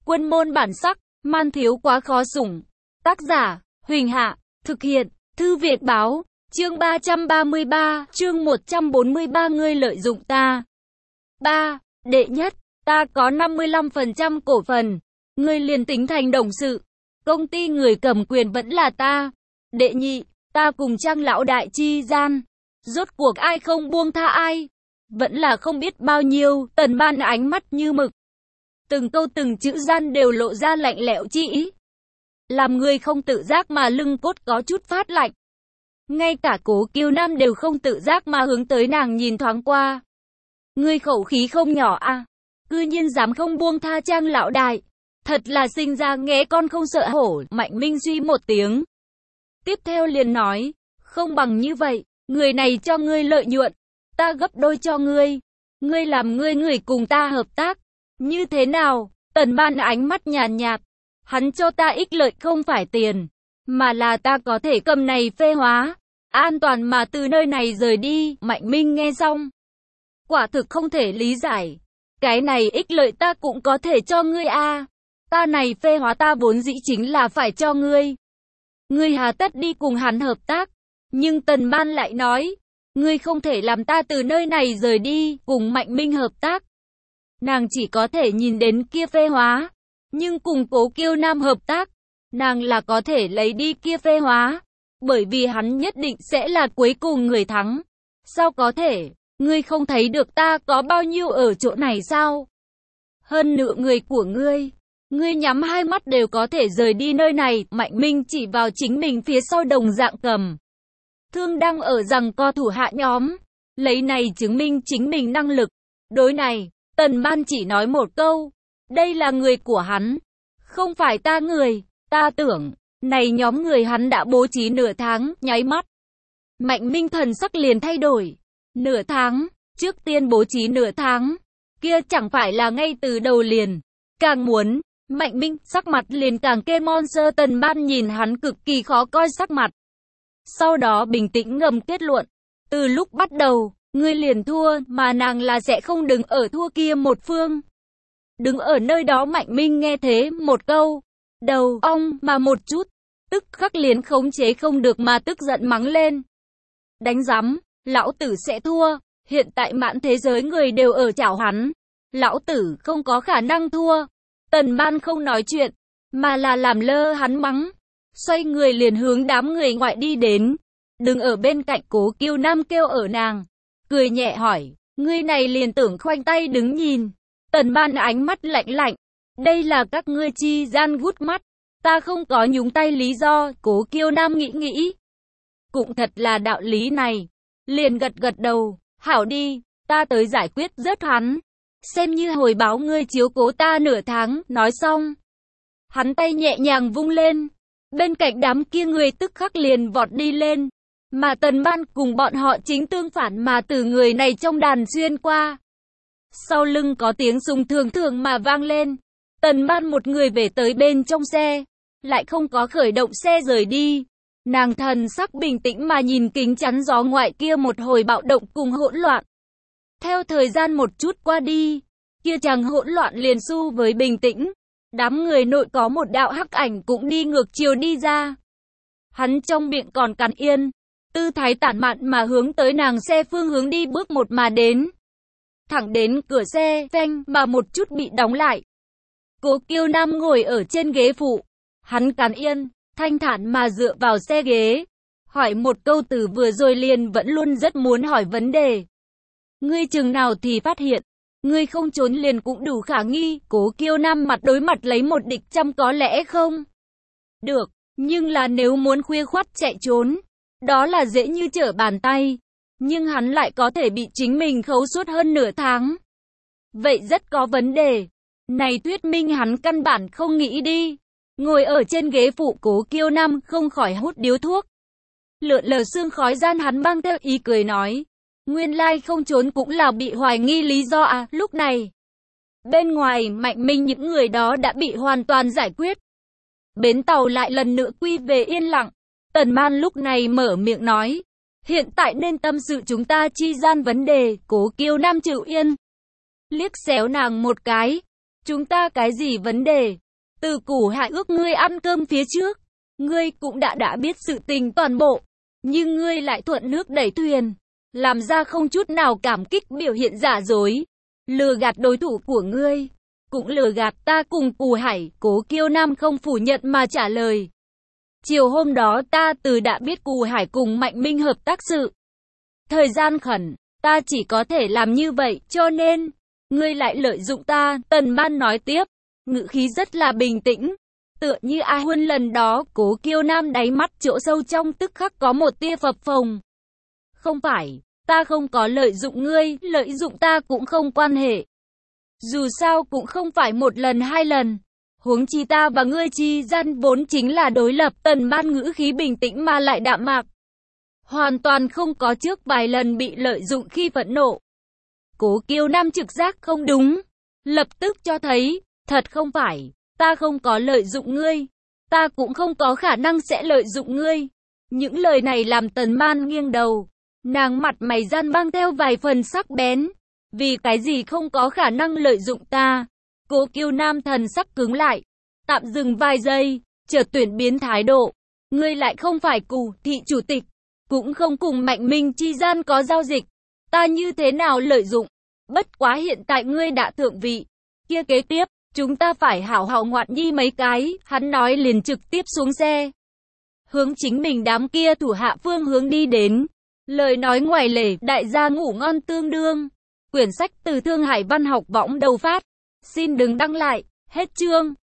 Quân môn bản sắc, man thiếu quá khó sủng. Tác giả, Huỳnh Hạ, thực hiện, Thư Việt Báo, chương 333, chương 143 ngươi lợi dụng ta. 3. Đệ nhất, ta có 55% cổ phần, ngươi liền tính thành đồng sự. Công ty người cầm quyền vẫn là ta. Đệ nhị, ta cùng Trang lão đại chi gian. Rốt cuộc ai không buông tha ai. Vẫn là không biết bao nhiêu, Tần Ban ánh mắt như mực. Từng câu từng chữ gian đều lộ ra lạnh lẽo chi ý. Làm người không tự giác mà lưng cốt có chút phát lạnh. Ngay cả Cố Kiêu Nam đều không tự giác mà hướng tới nàng nhìn thoáng qua. Ngươi khẩu khí không nhỏ à, cư nhiên dám không buông tha Trang lão đại. Thật là sinh ra nghe con không sợ hổ. Mạnh Minh suy một tiếng. Tiếp theo liền nói, không bằng như vậy, người này cho ngươi lợi nhuận, ta gấp đôi cho ngươi. Ngươi làm người cùng ta hợp tác. Như thế nào? Tần Ban ánh mắt nhàn nhạt. Hắn cho ta ích lợi không phải tiền, mà là ta có thể cầm này phê hóa, an toàn mà từ nơi này rời đi. Mạnh Minh nghe xong, quả thực không thể lý giải. Cái này ích lợi ta cũng có thể cho ngươi à. Ta này phê hóa ta vốn dĩ chính là phải cho ngươi. Ngươi hà tất đi cùng hắn hợp tác. Nhưng Tần Ban lại nói, ngươi không thể làm ta từ nơi này rời đi, cùng Mạnh Minh hợp tác. Nàng chỉ có thể nhìn đến kia phê hóa, nhưng cùng Cố Kiêu Nam hợp tác, nàng là có thể lấy đi kia phê hóa, bởi vì hắn nhất định sẽ là cuối cùng người thắng. Sao có thể? Ngươi không thấy được ta có bao nhiêu ở chỗ này sao? Hơn nữa người của ngươi nhắm hai mắt đều có thể rời đi nơi này. Mạnh Minh chỉ vào chính mình phía sau đồng dạng cầm thương đang ở giằng co thủ hạ nhóm, lấy này chứng minh chính mình năng lực. Đối này, Tần Ban chỉ nói một câu, đây là người của hắn, không phải ta người. Ta tưởng, này nhóm người hắn đã bố trí nửa tháng. Nháy mắt, Mạnh Minh thần sắc liền thay đổi. Nửa tháng, trước tiên bố trí nửa tháng, kia chẳng phải là ngay từ đầu liền. Càng muốn, Mạnh Minh sắc mặt liền càng kê monster. Tần Ban nhìn hắn cực kỳ khó coi sắc mặt, sau đó bình tĩnh ngầm kết luận, từ lúc bắt đầu, ngươi liền thua, mà nàng là sẽ không đứng ở thua kia một phương. Đứng ở nơi đó. Mạnh Minh nghe thế một câu, đầu ong mà một chút, tức khắc liền khống chế không được mà tức giận mắng lên. Đánh rắm, lão tử sẽ thua, hiện tại mãn thế giới người đều ở chảo hắn, lão tử không có khả năng thua. Tần Ban không nói chuyện, mà là làm lơ hắn mắng, xoay người liền hướng đám người ngoại đi đến. Đứng ở bên cạnh Cố Kiêu Nam kêu ở nàng, cười nhẹ hỏi, ngươi này liền tưởng khoanh tay đứng nhìn. Tần Ban ánh mắt lạnh lạnh, đây là các ngươi chi gian gút mắt, ta không có nhúng tay lý do. Cố Kiêu Nam nghĩ, cũng thật là đạo lý này, liền gật gật đầu, hảo đi, ta tới giải quyết rớt hắn, xem như hồi báo ngươi chiếu cố ta nửa tháng. Nói xong, hắn tay nhẹ nhàng vung lên, bên cạnh đám kia người tức khắc liền vọt đi lên, mà Tần Ban cùng bọn họ chính tương phản mà từ người này trong đàn xuyên qua. Sau lưng có tiếng súng thường thường mà vang lên. Tần Ban một người về tới bên trong xe, lại không có khởi động xe rời đi. Nàng thần sắc bình tĩnh mà nhìn kính chắn gió ngoại kia một hồi bạo động cùng hỗn loạn. Theo thời gian một chút qua đi, kia chàng hỗn loạn liền xu với bình tĩnh. Đám người nội có một đạo hắc ảnh cũng đi ngược chiều đi ra. Hắn trong miệng còn cắn yên, tư thái tản mạn mà hướng tới nàng xe phương hướng đi bước một mà đến. Thẳng đến cửa xe, phanh mà một chút bị đóng lại. Cố Kiêu Nam ngồi ở trên ghế phụ, hắn cắn yên, thanh thản mà dựa vào xe ghế, hỏi một câu từ vừa rồi liền vẫn luôn rất muốn hỏi vấn đề. Ngươi chừng nào thì phát hiện, ngươi không trốn liền cũng đủ khả nghi. Cố Kiêu Nam mặt đối mặt lấy một địch trăm có lẽ không được, nhưng là nếu muốn khuya khoắt chạy trốn, đó là dễ như trở bàn tay. Nhưng hắn lại có thể bị chính mình khấu suốt hơn nửa tháng. Vậy rất có vấn đề. Này thuyết minh hắn căn bản không nghĩ đi. Ngồi ở trên ghế phụ, Cố Kiêu Nam không khỏi hút điếu thuốc. Lượn lờ sương khói gian hắn mang theo ý cười nói, nguyên lai không trốn cũng là bị hoài nghi lý do à. Lúc này, bên ngoài Mạnh Minh những người đó đã bị hoàn toàn giải quyết. Bến tàu lại lần nữa quy về yên lặng. Tần Ban lúc này mở miệng nói, hiện tại nên tâm sự chúng ta chi gian vấn đề. Cố Kiêu Nam chịu yên, liếc xéo nàng một cái, Chúng ta cái gì vấn đề? Từ Củ Hải ước ngươi ăn cơm phía trước, ngươi cũng đã biết sự tình toàn bộ, nhưng ngươi lại thuận nước đẩy thuyền, làm ra không chút nào cảm kích biểu hiện giả dối, lừa gạt đối thủ của ngươi, cũng lừa gạt ta cùng Củ Hải. Cố Kiêu Nam không phủ nhận mà trả lời. Chiều hôm đó ta đã biết Củ Hải cùng Mạnh Minh hợp tác sự. Thời gian khẩn, ta chỉ có thể làm như vậy, cho nên, ngươi lại lợi dụng ta. Tần Man nói tiếp, ngữ khí rất là bình tĩnh, tựa như ai huân lần đó. Cố Kiêu Nam đáy mắt chỗ sâu trong tức khắc có một tia phập phồng. Không phải, ta không có lợi dụng ngươi, lợi dụng ta cũng không quan hệ. Dù sao cũng không phải một lần hai lần. Huống chi ta và ngươi chi gian vốn chính là đối lập. Tần Man ngữ khí bình tĩnh mà lại đạm mạc, hoàn toàn không có trước vài lần bị lợi dụng khi phẫn nộ. Cố Kiêu Nam trực giác không đúng, lập tức cho thấy, thật không phải, ta không có lợi dụng ngươi, ta cũng không có khả năng sẽ lợi dụng ngươi. Những lời này làm Tần Man nghiêng đầu, nàng mặt mày gian mang theo vài phần sắc bén. Vì cái gì không có khả năng lợi dụng ta? Cố Kiêu Nam thần sắc cứng lại, tạm dừng vài giây, chợt tuyển biến thái độ. Ngươi lại không phải Cù thị chủ tịch, cũng không cùng Mạnh Minh chi gian có giao dịch, ta như thế nào lợi dụng? Bất quá hiện tại ngươi đã thượng vị, kia kế tiếp, chúng ta phải hảo hảo ngoạn nhi mấy cái. Hắn nói liền trực tiếp xuống xe, hướng chính mình đám kia thủ hạ phương hướng đi đến. Lời nói ngoài lề, đại gia ngủ ngon tương đương. Quyển sách từ Thương Hải Văn học võng đầu phát. Xin đừng đăng lại. Hết chương.